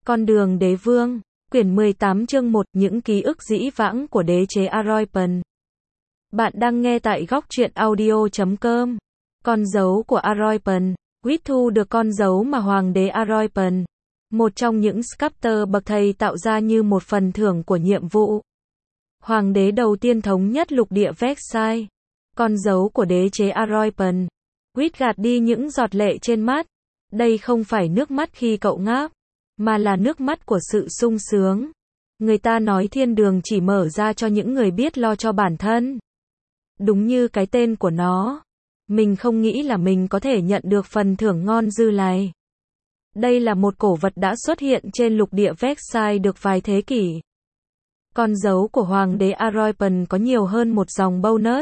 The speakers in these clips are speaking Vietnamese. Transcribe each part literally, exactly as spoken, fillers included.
Con đường đế vương, quyển mười tám chương một, những ký ức dĩ vãng của đế chế Aroipan. Bạn đang nghe tại góc truyện audio chấm com. Con dấu của Aroipan. Quýt thu được con dấu mà hoàng đế Aroipan, một trong những sculptor bậc thầy tạo ra như một phần thưởng của nhiệm vụ. Hoàng đế đầu tiên thống nhất lục địa Versailles. Con dấu của đế chế Aroipan. Quýt gạt đi những giọt lệ trên mắt. Đây không phải nước mắt khi cậu ngáp, mà là nước mắt của sự sung sướng. Người ta nói thiên đường chỉ mở ra cho những người biết lo cho bản thân. Đúng như cái tên của nó. Mình không nghĩ là mình có thể nhận được phần thưởng ngon dư này. Đây là một cổ vật đã xuất hiện trên lục địa Versailles được vài thế kỷ. Con dấu của hoàng đế Aroipan có nhiều hơn một dòng bonus.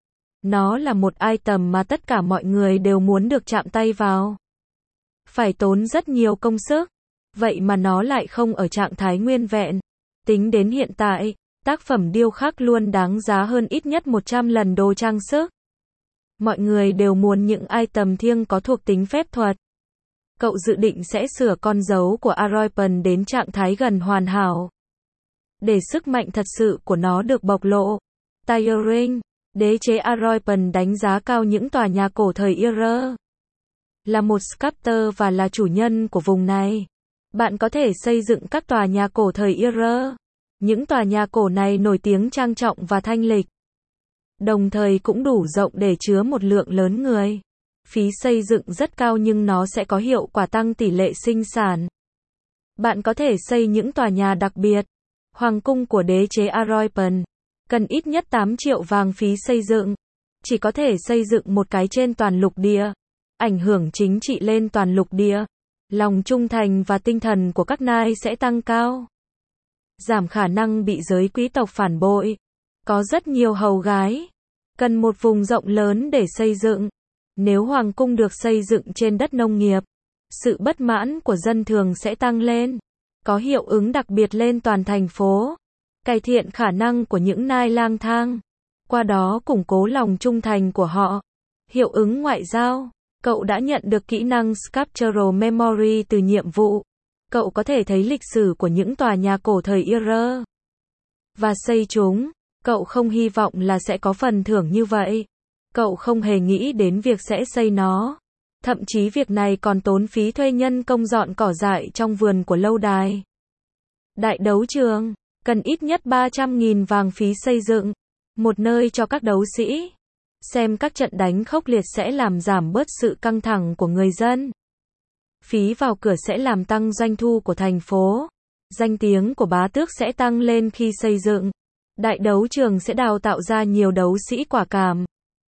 Nó là một item mà tất cả mọi người đều muốn được chạm tay vào. Phải tốn rất nhiều công sức. Vậy mà nó lại không ở trạng thái nguyên vẹn. Tính đến hiện tại, tác phẩm điêu khắc luôn đáng giá hơn ít nhất một trăm lần đồ trang sức. Mọi người đều muốn những item thiêng có thuộc tính phép thuật. Cậu dự định sẽ sửa con dấu của Aroipan đến trạng thái gần hoàn hảo. Để sức mạnh thật sự của nó được bộc lộ. Tiring, đế chế Aroipan đánh giá cao những tòa nhà cổ thời Era. Là một sculptor và là chủ nhân của vùng này. Bạn có thể xây dựng các tòa nhà cổ thời Era. Những tòa nhà cổ này nổi tiếng trang trọng và thanh lịch. Đồng thời cũng đủ rộng để chứa một lượng lớn người. Phí xây dựng rất cao nhưng nó sẽ có hiệu quả tăng tỷ lệ sinh sản. Bạn có thể xây những tòa nhà đặc biệt. Hoàng cung của đế chế Aroipan cần ít nhất tám triệu vàng phí xây dựng. Chỉ có thể xây dựng một cái trên toàn lục địa. Ảnh hưởng chính trị lên toàn lục địa. Lòng trung thành và tinh thần của các nai sẽ tăng cao. Giảm khả năng bị giới quý tộc phản bội. Có rất nhiều hầu gái. Cần một vùng rộng lớn để xây dựng. Nếu hoàng cung được xây dựng trên đất nông nghiệp, sự bất mãn của dân thường sẽ tăng lên. Có hiệu ứng đặc biệt lên toàn thành phố. Cải thiện khả năng của những nai lang thang. Qua đó củng cố lòng trung thành của họ. Hiệu ứng ngoại giao. Cậu đã nhận được kỹ năng Sculptural Memory từ nhiệm vụ. Cậu có thể thấy lịch sử của những tòa nhà cổ thời Era và xây chúng. Cậu không hy vọng là sẽ có phần thưởng như vậy. Cậu không hề nghĩ đến việc sẽ xây nó. Thậm chí việc này còn tốn phí thuê nhân công dọn cỏ dại trong vườn của lâu đài. Đại đấu trường, cần ít nhất ba trăm nghìn vàng phí xây dựng. Một nơi cho các đấu sĩ. Xem các trận đánh khốc liệt sẽ làm giảm bớt sự căng thẳng của người dân. Phí vào cửa sẽ làm tăng doanh thu của thành phố. Danh tiếng của bá tước sẽ tăng lên khi xây dựng. Đại đấu trường sẽ đào tạo ra nhiều đấu sĩ quả cảm.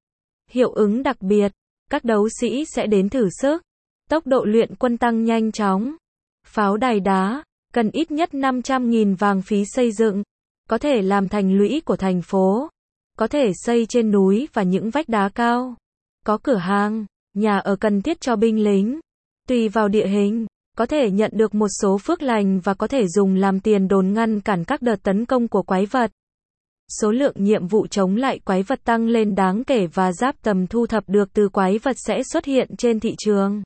Hiệu ứng đặc biệt. Các đấu sĩ sẽ đến thử sức. Tốc độ luyện quân tăng nhanh chóng. Pháo đài đá. Cần ít nhất năm trăm nghìn vàng phí xây dựng. Có thể làm thành lũy của thành phố. Có thể xây trên núi và những vách đá cao. Có cửa hàng, nhà ở cần thiết cho binh lính. Tùy vào địa hình, có thể nhận được một số phước lành và có thể dùng làm tiền đồn ngăn cản các đợt tấn công của quái vật. Số lượng nhiệm vụ chống lại quái vật tăng lên đáng kể và giáp tầm thu thập được từ quái vật sẽ xuất hiện trên thị trường.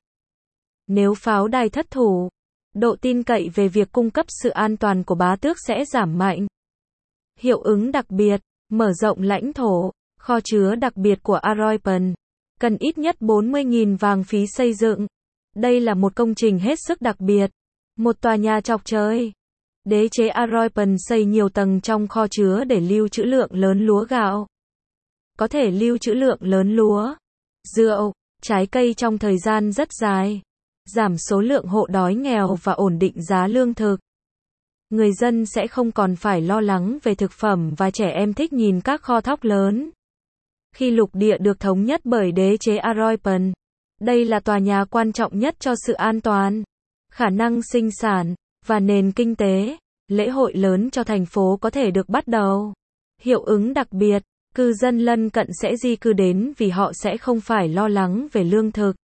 Nếu pháo đài thất thủ, độ tin cậy về việc cung cấp sự an toàn của bá tước sẽ giảm mạnh. Hiệu ứng đặc biệt. Mở rộng lãnh thổ, kho chứa đặc biệt của Aroipan. Cần ít nhất bốn mươi nghìn vàng phí xây dựng. Đây là một công trình hết sức đặc biệt. Một tòa nhà chọc trời. Đế chế Aroipan xây nhiều tầng trong kho chứa để lưu trữ lượng lớn lúa gạo. Có thể lưu trữ lượng lớn lúa, rượu, trái cây trong thời gian rất dài. Giảm số lượng hộ đói nghèo và ổn định giá lương thực. Người dân sẽ không còn phải lo lắng về thực phẩm và trẻ em thích nhìn các kho thóc lớn. Khi lục địa được thống nhất bởi đế chế Aroipan, đây là tòa nhà quan trọng nhất cho sự an toàn, khả năng sinh sản, và nền kinh tế. Lễ hội lớn cho thành phố có thể được bắt đầu. Hiệu ứng đặc biệt, cư dân lân cận sẽ di cư đến vì họ sẽ không phải lo lắng về lương thực.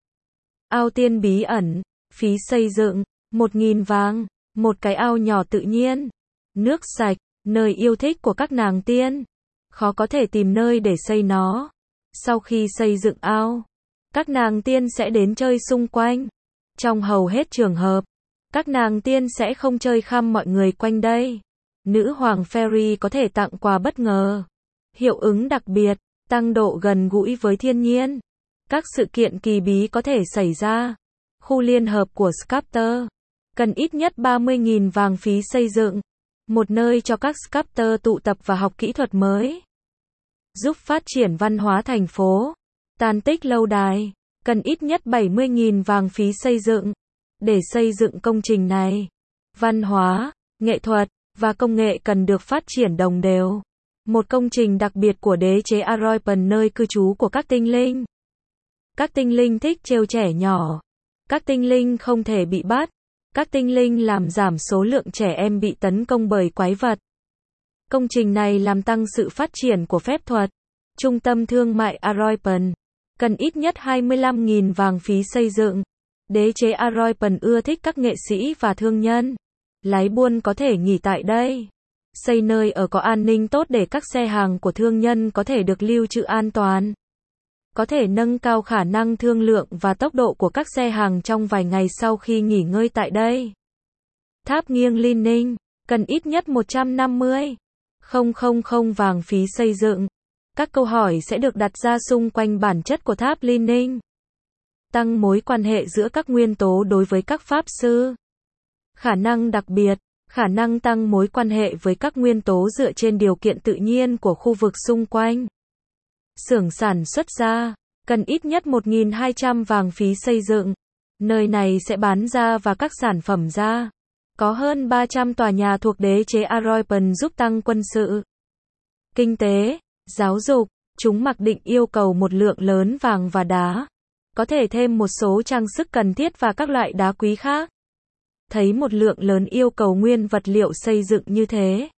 Ao tiên bí ẩn, phí xây dựng, một nghìn vàng. Một cái ao nhỏ tự nhiên. Nước sạch, nơi yêu thích của các nàng tiên. Khó có thể tìm nơi để xây nó. Sau khi xây dựng ao, các nàng tiên sẽ đến chơi xung quanh. Trong hầu hết trường hợp, Các nàng tiên sẽ không chơi khăm mọi người quanh đây. Nữ hoàng Fairy có thể tặng quà bất ngờ. Hiệu ứng đặc biệt, tăng độ gần gũi với thiên nhiên. Các sự kiện kỳ bí có thể xảy ra. Khu liên hợp của Sculptor. Cần ít nhất ba mươi nghìn vàng phí xây dựng. Một nơi cho các Sculptor tụ tập và học kỹ thuật mới. Giúp phát triển văn hóa thành phố. Tàn tích lâu đài. Cần ít nhất bảy mươi nghìn vàng phí xây dựng. Để xây dựng công trình này, văn hóa, nghệ thuật và công nghệ cần được phát triển đồng đều. Một công trình đặc biệt của đế chế Aroipan, nơi cư trú của các tinh linh. Các tinh linh thích trêu trẻ nhỏ. Các tinh linh không thể bị bắt. Các tinh linh làm giảm số lượng trẻ em bị tấn công bởi quái vật. Công trình này làm tăng sự phát triển của phép thuật. Trung tâm thương mại Aroipan. Cần ít nhất hai mươi lăm nghìn vàng phí xây dựng. Đế chế Aroipan ưa thích các nghệ sĩ và thương nhân. Lái buôn có thể nghỉ tại đây. Xây nơi ở có an ninh tốt để các xe hàng của thương nhân có thể được lưu trữ an toàn. Có thể nâng cao khả năng thương lượng và tốc độ của các xe hàng trong vài ngày sau khi nghỉ ngơi tại đây. Tháp nghiêng Leaning. Cần ít nhất một trăm năm mươi nghìn vàng phí xây dựng. Các câu hỏi sẽ được đặt ra xung quanh bản chất của tháp Leaning. Tăng mối quan hệ giữa các nguyên tố đối với các pháp sư. Khả năng đặc biệt, khả năng tăng mối quan hệ với các nguyên tố dựa trên điều kiện tự nhiên của khu vực xung quanh. Xưởng sản xuất ra, cần ít nhất một nghìn hai trăm vàng phí xây dựng. Nơi này sẽ bán ra và các sản phẩm ra. Có hơn ba trăm tòa nhà thuộc đế chế Aroipan giúp tăng quân sự, kinh tế, giáo dục. Chúng mặc định yêu cầu một lượng lớn vàng và đá. Có thể thêm một số trang sức cần thiết và các loại đá quý khác. Thấy một lượng lớn yêu cầu nguyên vật liệu xây dựng như thế.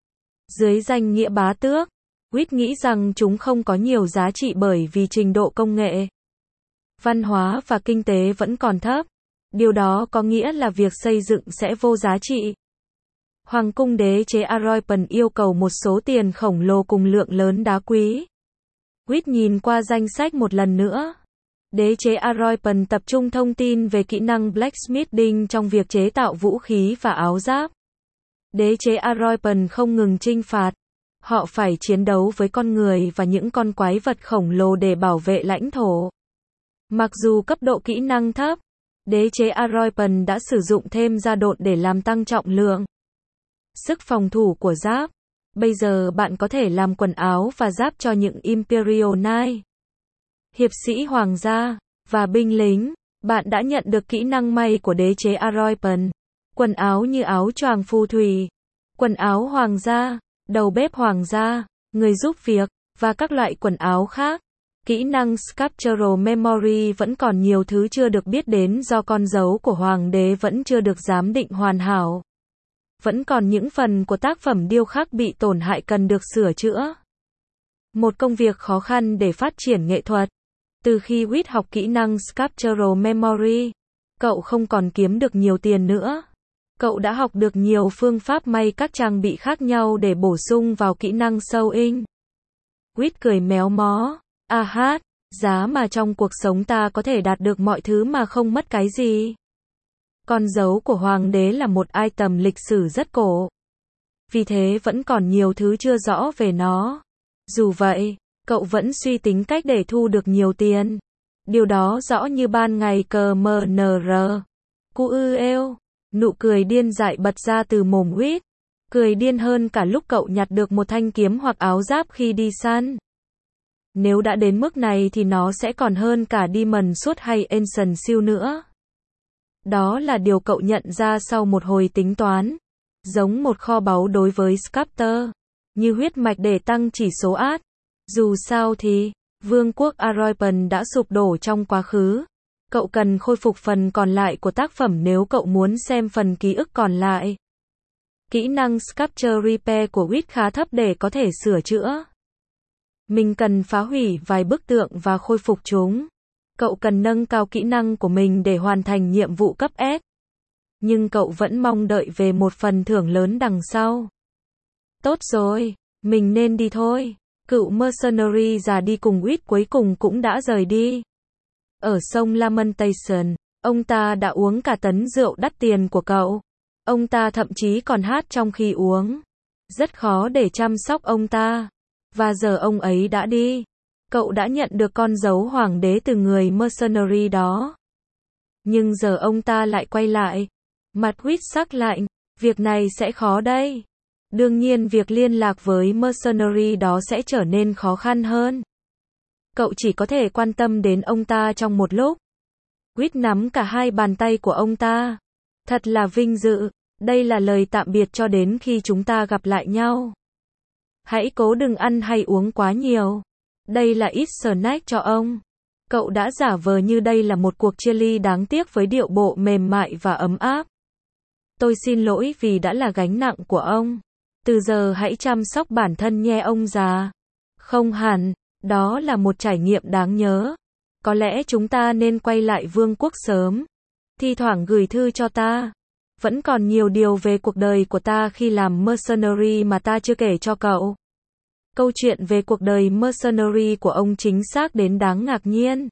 Dưới danh nghĩa bá tước, Witt nghĩ rằng chúng không có nhiều giá trị bởi vì trình độ công nghệ, văn hóa và kinh tế vẫn còn thấp. Điều đó có nghĩa là việc xây dựng sẽ vô giá trị. Hoàng cung đế chế Aroipan yêu cầu một số tiền khổng lồ cùng lượng lớn đá quý. Witt nhìn qua danh sách một lần nữa. Đế chế Aroipan tập trung thông tin về kỹ năng blacksmithing trong việc chế tạo vũ khí và áo giáp. Đế chế Aroipan không ngừng chinh phạt. Họ phải chiến đấu với con người và những con quái vật khổng lồ để bảo vệ lãnh thổ. Mặc dù cấp độ kỹ năng thấp, đế chế Aroipan đã sử dụng thêm da độn để làm tăng trọng lượng, sức phòng thủ của giáp. Bây giờ bạn có thể làm quần áo và giáp cho những Imperial Knight, hiệp sĩ hoàng gia, và binh lính. Bạn đã nhận được kỹ năng may của đế chế Aroipan. Quần áo như áo choàng phù thủy, quần áo hoàng gia, đầu bếp hoàng gia, người giúp việc, và các loại quần áo khác. Kỹ năng Sculptural Memory vẫn còn nhiều thứ chưa được biết đến do con dấu của hoàng đế vẫn chưa được giám định hoàn hảo. Vẫn còn những phần của tác phẩm điêu khắc bị tổn hại cần được sửa chữa. Một công việc khó khăn để phát triển nghệ thuật. Từ khi Witt học kỹ năng Sculptural Memory, cậu không còn kiếm được nhiều tiền nữa. Cậu đã học được nhiều phương pháp may các trang bị khác nhau để bổ sung vào kỹ năng sewing. Witt cười méo mó. À hát, giá mà trong cuộc sống ta có thể đạt được mọi thứ mà không mất cái gì. Con dấu của hoàng đế là một item lịch sử rất cổ. Vì thế vẫn còn nhiều thứ chưa rõ về nó. Dù vậy, cậu vẫn suy tính cách để thu được nhiều tiền. Điều đó rõ như ban ngày cờ mờ nờ rờ. Cu ư êu. Nụ cười điên dại bật ra từ mồm Witt. Cười điên hơn cả lúc cậu nhặt được một thanh kiếm hoặc áo giáp khi đi săn. Nếu đã đến mức này thì nó sẽ còn hơn cả Demon Sword hay Ancient Shield nữa. Đó là điều cậu nhận ra sau một hồi tính toán. Giống một kho báu đối với Sculptor. Như huyết mạch để tăng chỉ số át. Dù sao thì, vương quốc Aroipan đã sụp đổ trong quá khứ. Cậu cần khôi phục phần còn lại của tác phẩm nếu cậu muốn xem phần ký ức còn lại. Kỹ năng Sculpture Repair của Witt khá thấp để có thể sửa chữa. Mình cần phá hủy vài bức tượng và khôi phục chúng. Cậu cần nâng cao kỹ năng của mình để hoàn thành nhiệm vụ cấp S. Nhưng cậu vẫn mong đợi về một phần thưởng lớn đằng sau. Tốt rồi, mình nên đi thôi. Cựu mercenary già đi cùng Witt cuối cùng cũng đã rời đi. Ở sông Lamentation, Ông ta đã uống cả tấn rượu đắt tiền của cậu. Ông ta thậm chí còn hát trong khi uống. Rất khó để chăm sóc ông ta. Và giờ ông ấy đã đi. Cậu đã nhận được con dấu hoàng đế từ người mercenary đó. Nhưng giờ ông ta lại quay lại. Mặt Quýt sắc lạnh. Việc này sẽ khó đây. Đương nhiên việc liên lạc với mercenary đó sẽ trở nên khó khăn hơn. Cậu chỉ có thể quan tâm đến ông ta trong một lúc. Quýt nắm cả hai bàn tay của ông ta. Thật là vinh dự. Đây là lời tạm biệt cho đến khi chúng ta gặp lại nhau. Hãy cố đừng ăn hay uống quá nhiều. Đây là ít snack cho ông. Cậu đã giả vờ như đây là một cuộc chia ly đáng tiếc với điệu bộ mềm mại và ấm áp. Tôi xin lỗi vì đã là gánh nặng của ông. Từ giờ hãy chăm sóc bản thân nhé ông già. Không hẳn, đó là một trải nghiệm đáng nhớ. Có lẽ chúng ta nên quay lại vương quốc sớm. Thi thoảng gửi thư cho ta. Vẫn còn nhiều điều về cuộc đời của ta khi làm mercenary mà ta chưa kể cho cậu. Câu chuyện về cuộc đời mercenary của ông chính xác đến đáng ngạc nhiên.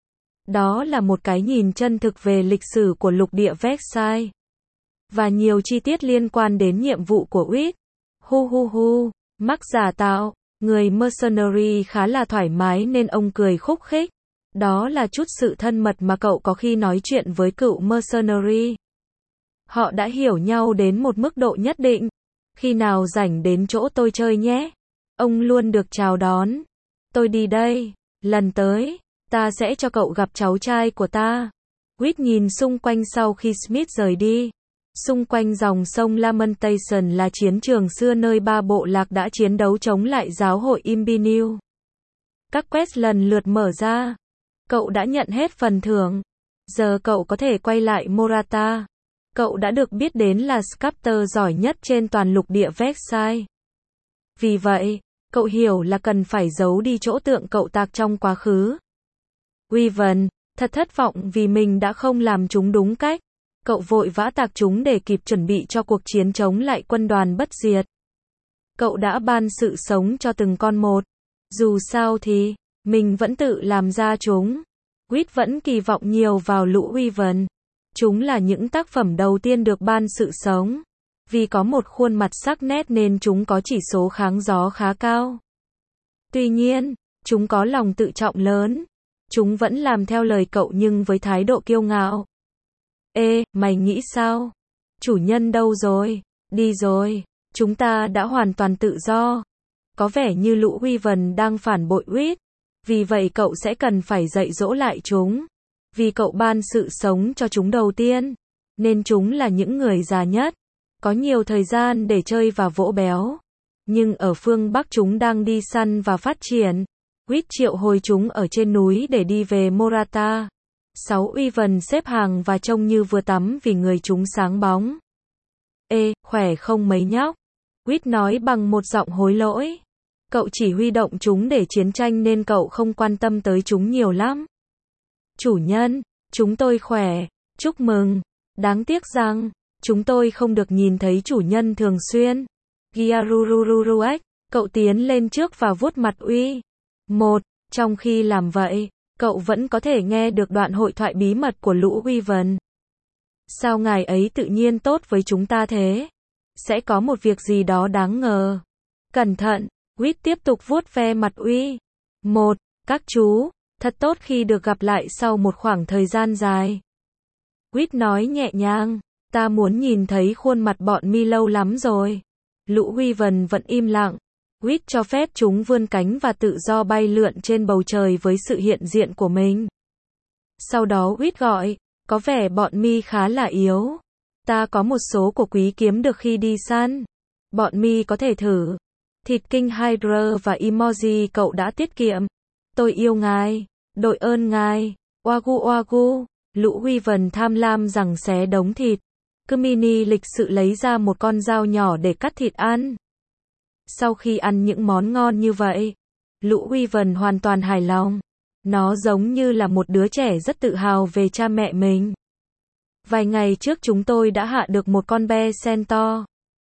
Đó là một cái nhìn chân thực về lịch sử của lục địa Versailles. Và nhiều chi tiết liên quan đến nhiệm vụ của Quýt. Hu hu hu, mắc giả tạo, người mercenary khá là thoải mái nên ông cười khúc khích. Đó là chút sự thân mật mà cậu có khi nói chuyện với cựu mercenary. Họ đã hiểu nhau đến một mức độ nhất định. Khi nào rảnh đến chỗ tôi chơi nhé. Ông luôn được chào đón. Tôi đi đây. Lần tới, ta sẽ cho cậu gặp cháu trai của ta. Quýt nhìn xung quanh sau khi Smith rời đi. Xung quanh dòng sông Lamentation là chiến trường xưa nơi ba bộ lạc đã chiến đấu chống lại giáo hội Imbineu. Các quest lần lượt mở ra. Cậu đã nhận hết phần thưởng. Giờ cậu có thể quay lại Morata. Cậu đã được biết đến là sculptor giỏi nhất trên toàn lục địa Versailles. Vì vậy, cậu hiểu là cần phải giấu đi chỗ tượng cậu tạc trong quá khứ. Weaven, thật thất vọng vì mình đã không làm chúng đúng cách. Cậu vội vã tạc chúng để kịp chuẩn bị cho cuộc chiến chống lại quân đoàn bất diệt. Cậu đã ban sự sống cho từng con một. Dù sao thì, mình vẫn tự làm ra chúng. Quýt vẫn kỳ vọng nhiều vào lũ Weaven. Chúng là những tác phẩm đầu tiên được ban sự sống. Vì có một khuôn mặt sắc nét nên chúng có chỉ số kháng gió khá cao. Tuy nhiên, chúng có lòng tự trọng lớn. Chúng vẫn làm theo lời cậu nhưng với thái độ kiêu ngạo. Ê, mày nghĩ sao? Chủ nhân đâu rồi? Đi rồi. Chúng ta đã hoàn toàn tự do. Có vẻ như lũ Weaven đang phản bội Quýt. Vì vậy cậu sẽ cần phải dạy dỗ lại chúng. Vì cậu ban sự sống cho chúng đầu tiên. Nên chúng là những người già nhất. Có nhiều thời gian để chơi và vỗ béo. Nhưng ở phương Bắc chúng đang đi săn và phát triển. Quýt triệu hồi chúng ở trên núi để đi về Morata. Sáu Weaven xếp hàng và trông như vừa tắm vì người chúng sáng bóng. Ê, khỏe không mấy nhóc? Quýt nói bằng một giọng hối lỗi. Cậu chỉ huy động chúng để chiến tranh nên cậu không quan tâm tới chúng nhiều lắm. Chủ nhân, chúng tôi khỏe, chúc mừng. Đáng tiếc rằng, chúng tôi không được nhìn thấy chủ nhân thường xuyên. Giarurururuek, cậu tiến lên trước và vuốt mặt Uy. Một, trong khi làm vậy, cậu vẫn có thể nghe được đoạn hội thoại bí mật của lũ Weaven. Sao ngài ấy tự nhiên tốt với chúng ta thế? Sẽ có một việc gì đó đáng ngờ. Cẩn thận, Quýt tiếp tục vuốt ve mặt Uy. Một, các chú, thật tốt khi được gặp lại sau một khoảng thời gian dài. Quýt nói nhẹ nhàng, ta muốn nhìn thấy khuôn mặt bọn mi lâu lắm rồi. Lũ Weaven vẫn im lặng. Quýt cho phép chúng vươn cánh và tự do bay lượn trên bầu trời với sự hiện diện của mình. Sau đó Quýt gọi, có vẻ bọn mi khá là yếu. Ta có một số của quý kiếm được khi đi săn. Bọn mi có thể thử. Thịt kinh Hydra và emoji cậu đã tiết kiệm. Tôi yêu ngài. Đội ơn ngài. Oagu oagu. Lũ Weaven tham lam rằng xé đống thịt. Kumini lịch sự lấy ra một con dao nhỏ để cắt thịt ăn. Sau khi ăn những món ngon như vậy, lũ Weaven hoàn toàn hài lòng. Nó giống như là một đứa trẻ rất tự hào về cha mẹ mình. Vài ngày trước chúng tôi đã hạ được một con be centaur.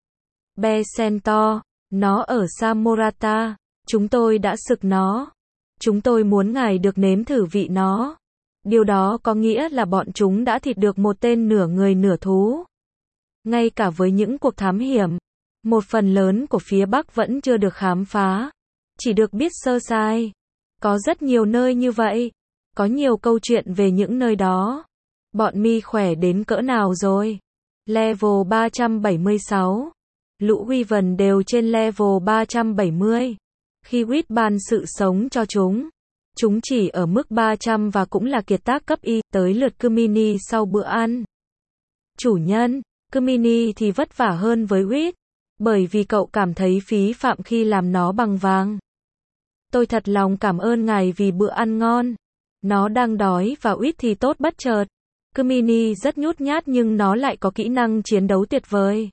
Be centaur, nó ở Samorata. Chúng tôi đã sực nó. Chúng tôi muốn ngài được nếm thử vị nó. Điều đó có nghĩa là bọn chúng đã thịt được một tên nửa người nửa thú. Ngay cả với những cuộc thám hiểm, một phần lớn của phía Bắc vẫn chưa được khám phá, chỉ được biết sơ sài. Có rất nhiều nơi như vậy, có nhiều câu chuyện về những nơi đó. Bọn mi khỏe đến cỡ nào rồi? Level ba trăm bảy mươi sáu. Lũ Wyvern đều trên level ba trăm bảy mươi. Khi Wit ban sự sống cho chúng, chúng chỉ ở mức ba trăm và cũng là kiệt tác cấp Y, tới lượt Kumini sau bữa ăn. Chủ nhân, Kumini thì vất vả hơn với Wit, bởi vì cậu cảm thấy phí phạm khi làm nó bằng vàng. Tôi thật lòng cảm ơn ngài vì bữa ăn ngon. Nó đang đói và Wit thì tốt bất chợt. Kumini rất nhút nhát nhưng nó lại có kỹ năng chiến đấu tuyệt vời.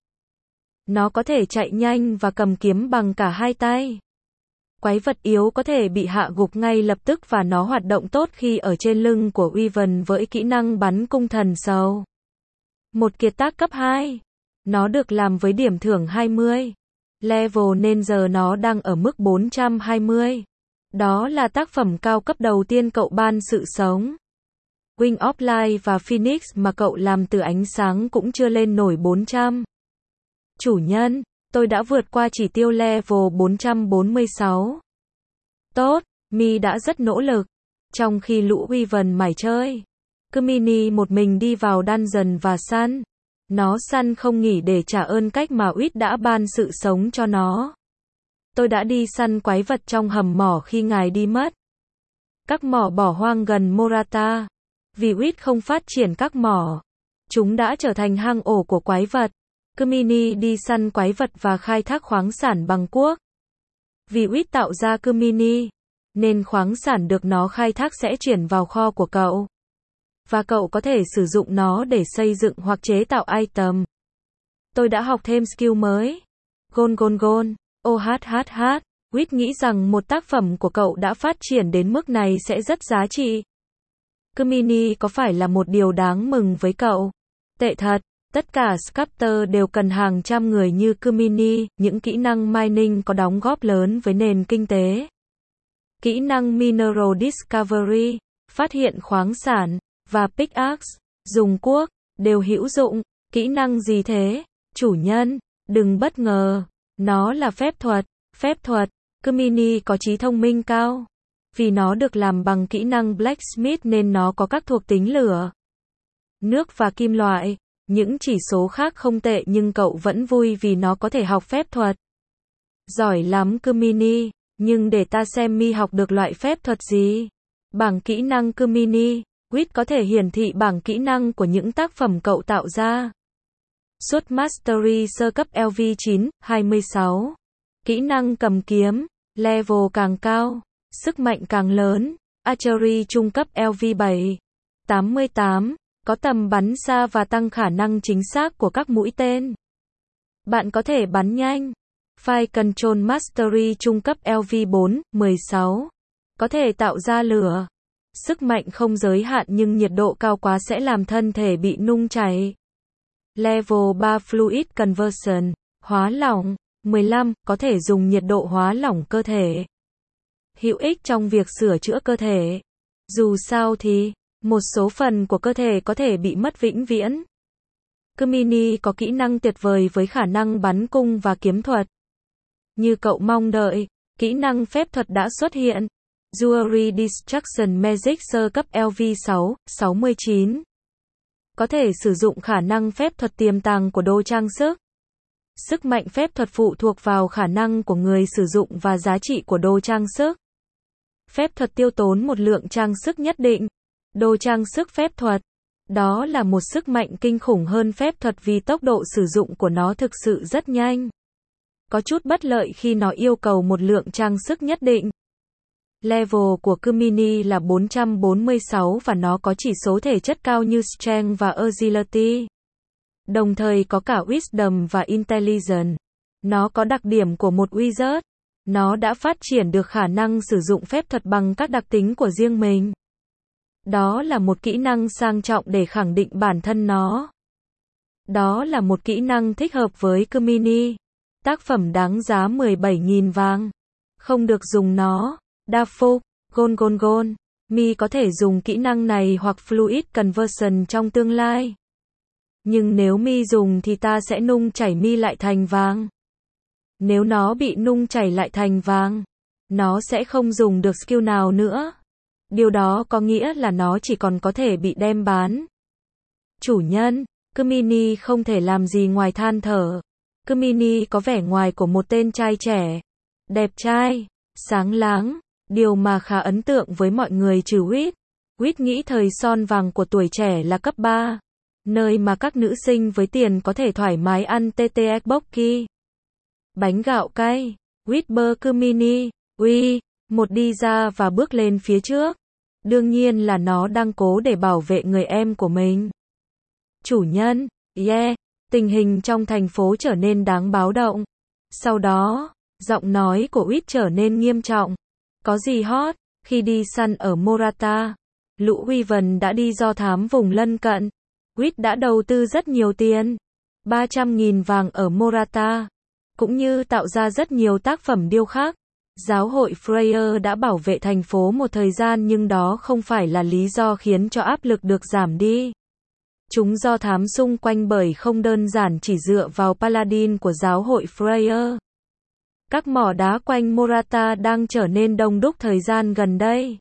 Nó có thể chạy nhanh và cầm kiếm bằng cả hai tay. Quái vật yếu có thể bị hạ gục ngay lập tức và nó hoạt động tốt khi ở trên lưng của Wyvern với kỹ năng bắn cung thần sầu. Một kiệt tác cấp hai. Nó được làm với điểm thưởng hai mươi. Level nên giờ nó đang ở mức bốn trăm hai mươi. Đó là tác phẩm cao cấp đầu tiên cậu ban sự sống. Wing of Light và Phoenix mà cậu làm từ ánh sáng cũng chưa lên nổi bốn trăm. Chủ nhân, tôi đã vượt qua chỉ tiêu level bốn trăm bốn mươi sáu. Tốt, Mi đã rất nỗ lực. Trong khi lũ Wyvern mải chơi, Kumini một mình đi vào dungeon và săn. Nó săn không nghỉ để trả ơn cách mà Wit đã ban sự sống cho nó. Tôi đã đi săn quái vật trong hầm mỏ khi ngài đi mất. Các mỏ bỏ hoang gần Morata. Vì Wit không phát triển các mỏ, chúng đã trở thành hang ổ của quái vật. Kumini đi săn quái vật và khai thác khoáng sản bằng cuốc. Vì Wit tạo ra Kumini, nên khoáng sản được nó khai thác sẽ chuyển vào kho của cậu. Và cậu có thể sử dụng nó để xây dựng hoặc chế tạo item. Tôi đã học thêm skill mới. Gôn gôn gôn. Ô hát hát hát. Wit nghĩ rằng một tác phẩm của cậu đã phát triển đến mức này sẽ rất giá trị. Kumini có phải là một điều đáng mừng với cậu? Tệ thật. Tất cả sculptor đều cần hàng trăm người như Kumini, những kỹ năng mining có đóng góp lớn với nền kinh tế. Kỹ năng Mineral Discovery, phát hiện khoáng sản, và Pickaxe, dùng cuốc, đều hữu dụng. Kỹ năng gì thế? Chủ nhân, đừng bất ngờ. Nó là phép thuật. Phép thuật. Kumini có trí thông minh cao. Vì nó được làm bằng kỹ năng Blacksmith nên nó có các thuộc tính lửa, nước và kim loại. Những chỉ số khác không tệ nhưng cậu vẫn vui vì nó có thể học phép thuật. Giỏi lắm Kumini, nhưng để ta xem Mi học được loại phép thuật gì. Bảng kỹ năng Kumini. Wit có thể hiển thị bảng kỹ năng của những tác phẩm cậu tạo ra. Suốt Mastery sơ cấp L V chín, hai mươi sáu. Kỹ năng cầm kiếm, level càng cao, sức mạnh càng lớn. Archery trung cấp L V bảy, tám mươi tám. Có tầm bắn xa và tăng khả năng chính xác của các mũi tên. Bạn có thể bắn nhanh. Fire Control Mastery trung cấp L V bốn, mười sáu. Có thể tạo ra lửa. Sức mạnh không giới hạn nhưng nhiệt độ cao quá sẽ làm thân thể bị nung chảy. Level ba Fluid Conversion, hóa lỏng, mười lăm, có thể dùng nhiệt độ hóa lỏng cơ thể. Hữu ích trong việc sửa chữa cơ thể. Dù sao thì, một số phần của cơ thể có thể bị mất vĩnh viễn. Kumini có kỹ năng tuyệt vời với khả năng bắn cung và kiếm thuật. Như cậu mong đợi, kỹ năng phép thuật đã xuất hiện. Jewelry Destruction Magic sơ cấp L V sáu, sáu mươi chín. Có thể sử dụng khả năng phép thuật tiềm tàng của đồ trang sức. Sức mạnh phép thuật phụ thuộc vào khả năng của người sử dụng và giá trị của đồ trang sức. Phép thuật tiêu tốn một lượng trang sức nhất định. Đồ trang sức phép thuật. Đó là một sức mạnh kinh khủng hơn phép thuật vì tốc độ sử dụng của nó thực sự rất nhanh. Có chút bất lợi khi nó yêu cầu một lượng trang sức nhất định. Level của Kumini là bốn trăm bốn mươi sáu và nó có chỉ số thể chất cao như Strength và Agility. Đồng thời có cả Wisdom và Intelligence. Nó có đặc điểm của một wizard. Nó đã phát triển được khả năng sử dụng phép thuật bằng các đặc tính của riêng mình. Đó là một kỹ năng sang trọng để khẳng định bản thân nó. Đó là một kỹ năng thích hợp với Kumini. Tác phẩm đáng giá mười bảy nghìn vàng. Không được dùng nó. Đa phục. Gôn gôn gôn. Mi có thể dùng kỹ năng này hoặc Fluid Conversion trong tương lai. Nhưng nếu Mi dùng thì ta sẽ nung chảy Mi lại thành vàng. Nếu nó bị nung chảy lại thành vàng, nó sẽ không dùng được skill nào nữa. Điều đó có nghĩa là nó chỉ còn có thể bị đem bán. Chủ nhân, Kumini không thể làm gì ngoài than thở. Kumini có vẻ ngoài của một tên trai trẻ. Đẹp trai, sáng láng, điều mà khá ấn tượng với mọi người trừ Wit. Wit nghĩ thời son vàng của tuổi trẻ là cấp ba, nơi mà các nữ sinh với tiền có thể thoải mái ăn tê tê tteokbokki. Bánh gạo cay, Whisper Kumini, uy, một đi ra và bước lên phía trước. Đương nhiên là nó đang cố để bảo vệ người em của mình. Chủ nhân, yeah, tình hình trong thành phố trở nên đáng báo động. Sau đó, giọng nói của Wit trở nên nghiêm trọng. Có gì hot? Khi đi săn ở Morata, lũ Wyvern đã đi do thám vùng lân cận. Wit đã đầu tư rất nhiều tiền, ba trăm nghìn vàng ở Morata, cũng như tạo ra rất nhiều tác phẩm điêu khắc. Giáo hội Freya đã bảo vệ thành phố một thời gian nhưng đó không phải là lý do khiến cho áp lực được giảm đi. Chúng do thám xung quanh bởi không đơn giản chỉ dựa vào Paladin của giáo hội Freya. Các mỏ đá quanh Morata đang trở nên đông đúc thời gian gần đây.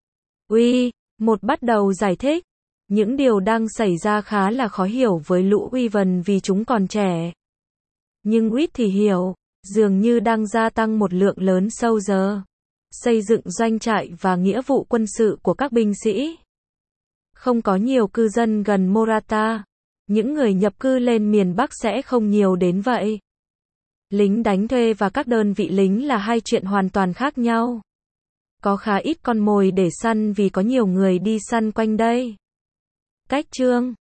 Uy, một bắt đầu giải thích. Những điều đang xảy ra khá là khó hiểu với lũ Wyvern vì chúng còn trẻ. Nhưng Wit thì hiểu, dường như đang gia tăng một lượng lớn sâu giờ. Xây dựng doanh trại và nghĩa vụ quân sự của các binh sĩ. Không có nhiều cư dân gần Morata. Những người nhập cư lên miền Bắc sẽ không nhiều đến vậy. Lính đánh thuê và các đơn vị lính là hai chuyện hoàn toàn khác nhau. Có khá ít con mồi để săn vì có nhiều người đi săn quanh đây. Cách chương